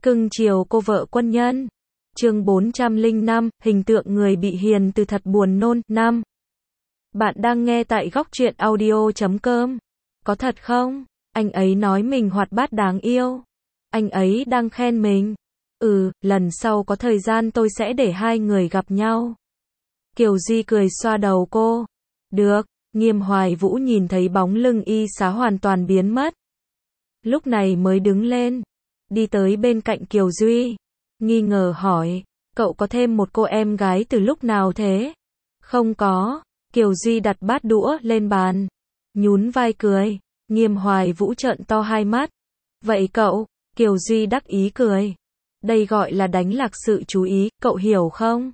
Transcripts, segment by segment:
Cưng chiều cô vợ quân nhân. Chương 405, hình tượng người bị hiền từ thật buồn nôn. 5. Bạn đang nghe tại góc truyện audio.com. Có thật không? Anh ấy nói mình hoạt bát đáng yêu. Anh ấy đang khen mình. Lần sau có thời gian tôi sẽ để hai người gặp nhau. Kiều Di cười xoa đầu cô. Được. Nghiêm Hoài Vũ nhìn thấy bóng lưng Y Xá hoàn toàn biến mất. Lúc này mới đứng lên. Đi tới bên cạnh Kiều Duy. Nghi ngờ hỏi. Cậu có thêm một cô em gái từ lúc nào thế? Không có. Kiều Duy đặt bát đũa lên bàn. Nhún vai cười. Nghiêm Hoài Vũ trợn to hai mắt. Vậy cậu? Kiều Duy đắc ý cười. Đây gọi là đánh lạc sự chú ý, cậu hiểu không?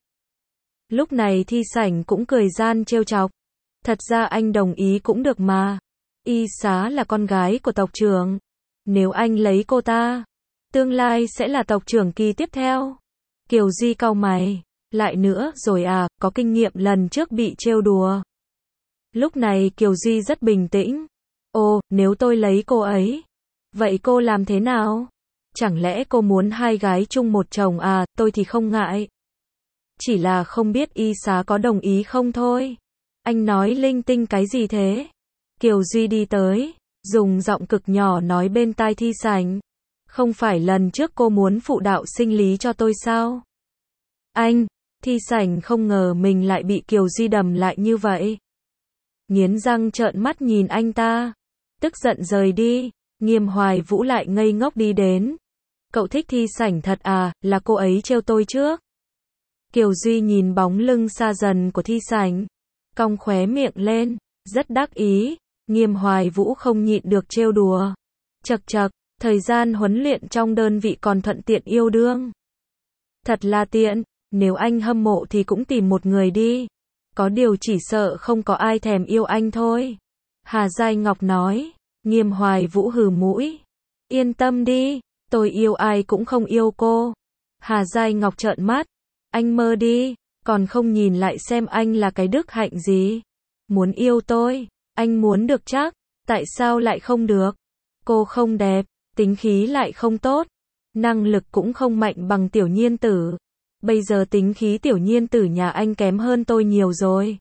Lúc này Thi Sảnh cũng cười gian trêu chọc. Thật ra anh đồng ý cũng được mà. Y Xá là con gái của tộc trưởng. Nếu anh lấy cô ta, tương lai sẽ là tộc trưởng kỳ tiếp theo. Kiều Duy cau mày. Lại nữa rồi à, có kinh nghiệm lần trước bị trêu đùa. Lúc này Kiều Duy rất bình tĩnh. Ồ, nếu tôi lấy cô ấy, vậy cô làm thế nào? Chẳng lẽ cô muốn hai gái chung một chồng à, tôi thì không ngại. Chỉ là không biết Y Xá có đồng ý không thôi. Anh nói linh tinh cái gì thế? Kiều Duy đi tới, dùng giọng cực nhỏ nói bên tai Thi Sảnh. Không phải lần trước cô muốn phụ đạo sinh lý cho tôi sao? Anh, Thi Sảnh không ngờ mình lại bị Kiều Duy đầm lại như vậy. Nghiến răng trợn mắt nhìn anh ta. Tức giận rời đi. Nghiêm Hoài Vũ lại ngây ngốc đi đến. Cậu thích Thi Sảnh thật à, là cô ấy trêu tôi trước. Kiều Duy nhìn bóng lưng xa dần của Thi Sảnh, cong khóe miệng lên, rất đắc ý. Nghiêm Hoài Vũ không nhịn được trêu đùa. Chậc chậc, thời gian huấn luyện trong đơn vị còn thuận tiện yêu đương. Thật là tiện, nếu anh hâm mộ thì cũng tìm một người đi. Có điều chỉ sợ không có ai thèm yêu anh thôi. Hà Giai Ngọc nói. Nghiêm Hoài Vũ hừ mũi. Yên tâm đi, tôi yêu ai cũng không yêu cô. Hà Giai Ngọc trợn mắt. Anh mơ đi, còn không nhìn lại xem anh là cái đức hạnh gì. Muốn yêu tôi, anh muốn được chắc, tại sao lại không được? Cô không đẹp, tính khí lại không tốt, năng lực cũng không mạnh bằng Tiểu Nhiên Tử. Bây giờ tính khí Tiểu Nhiên Tử nhà anh kém hơn tôi nhiều rồi.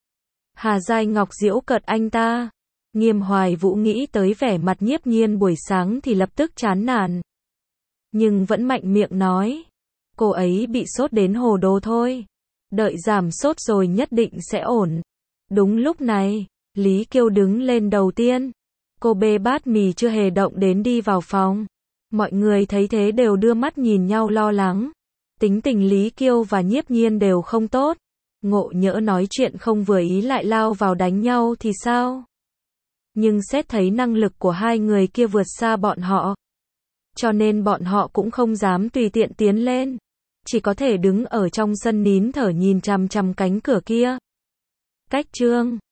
Hà Giai Ngọc giễu cợt anh ta. Nghiêm Hoài Vũ nghĩ tới vẻ mặt Nhiếp Nhiên buổi sáng thì lập tức chán nản. Nhưng vẫn mạnh miệng nói. Cô ấy bị sốt đến hồ đồ thôi. Đợi giảm sốt rồi nhất định sẽ ổn. Đúng lúc này, Lý Kiêu đứng lên đầu tiên. Cô bê bát mì chưa hề động đến đi vào phòng. Mọi người thấy thế đều đưa mắt nhìn nhau lo lắng. Tính tình Lý Kiêu và Nhiếp Nhiên đều không tốt. Ngộ nhỡ nói chuyện không vừa ý lại lao vào đánh nhau thì sao? Nhưng xét thấy năng lực của hai người kia vượt xa bọn họ, cho nên bọn họ cũng không dám tùy tiện tiến lên. Chỉ có thể đứng ở trong sân nín thở nhìn chằm chằm cánh cửa kia. Cách chương